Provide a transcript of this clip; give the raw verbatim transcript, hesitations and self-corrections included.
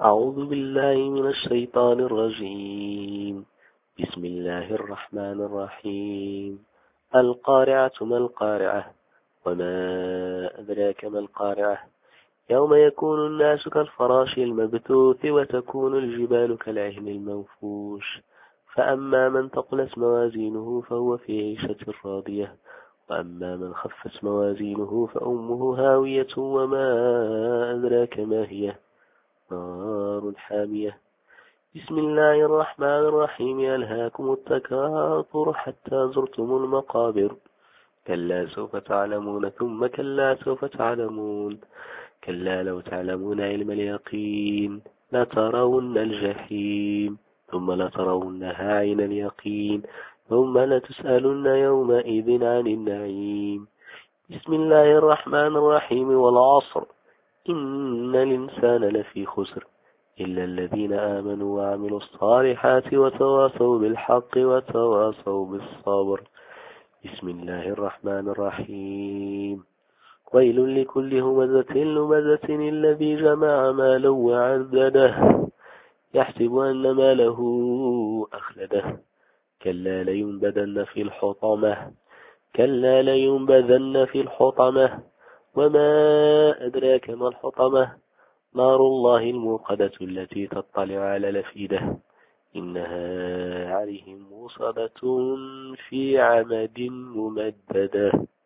أعوذ بالله من الشيطان الرجيم. بسم الله الرحمن الرحيم. القارعة ما القارعة وما أدراك ما القارعة يوم يكون الناس كالفراش المبثوث وتكون الجبال كالعهن المنفوش فأما من ثقلت موازينه فهو في عيشة راضية وأما من خفت موازينه فأمه هاوية وما أدراك ما هي نار حامية. بسم الله الرحمن الرحيم. ألهاكم التكاثر حتى زرتم المقابر كلا سوف تعلمون ثم كلا سوف تعلمون كلا لو تعلمون علم اليقين لترون الجحيم ثم لترونها عين اليقين ثم لتسألن يومئذ عن النعيم. بسم الله الرحمن الرحيم. والعصر إن الإنسان لفي خسر إلا الذين آمنوا وعملوا الصالحات وتواصوا بالحق وتواصوا بالصبر. بسم الله الرحمن الرحيم. ويل لكل همزة لمزة الذي جمع مالا وعدده يحسب أن ماله أخلده كلا لينبذن في الحطمة كلا لينبذن في الحطمة وما أدراك ما الحطمة نار الله الموقدة التي تطلع على الأفئدة إنها عليهم موصدة في عمد ممددة.